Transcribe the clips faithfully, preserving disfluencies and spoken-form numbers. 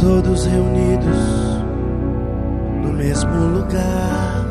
todos reunidos no mesmo lugar.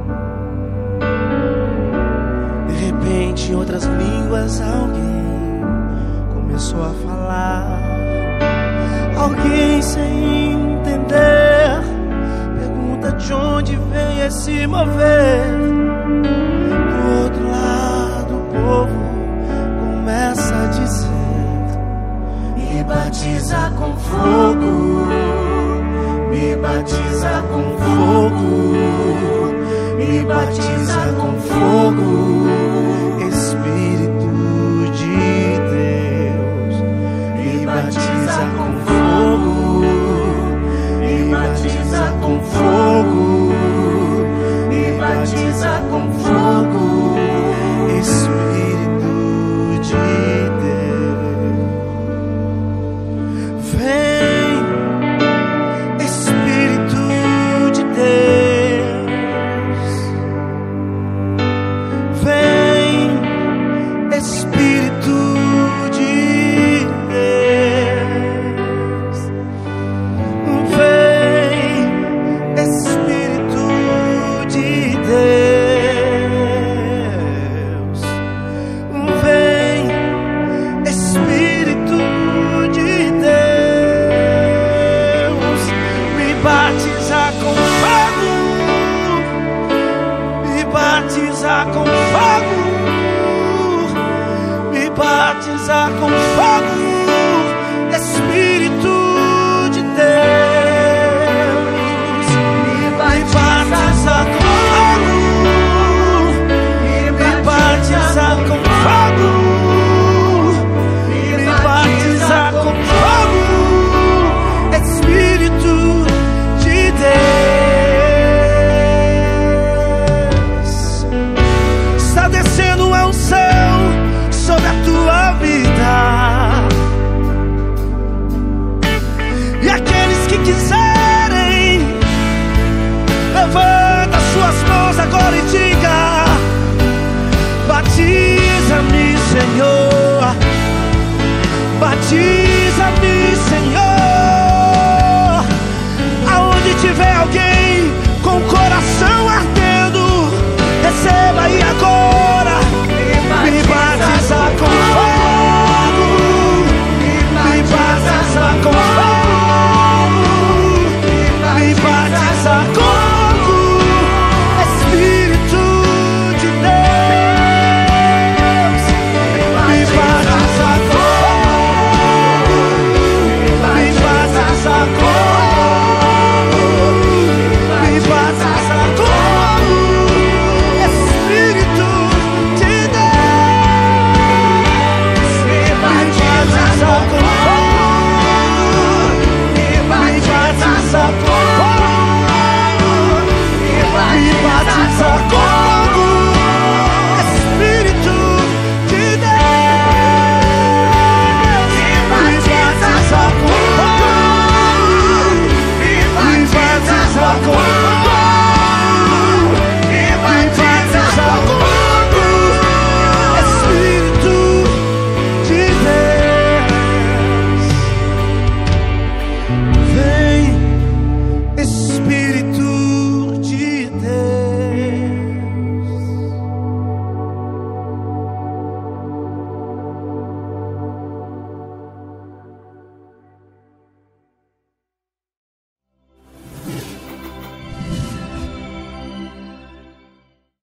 De repente, em outras línguas, alguém começou a falar. Alguém sem entender pergunta de onde vem esse mover. Do outro lado, o povo começa a dizer: me batiza com fogo, me batiza com fogo, me batiza com fogo, Espírito de Deus. Me batiza com fogo, me batiza com fogo, me batiza com fogo, Espírito de Deus. Vem, Espírito de Deus. Vem, Espírito de Deus. Vem, Espírito de Deus. Vem, Espírito de Deus. Me batiza com fogo, me batiza com fogo, me batiza com fogo.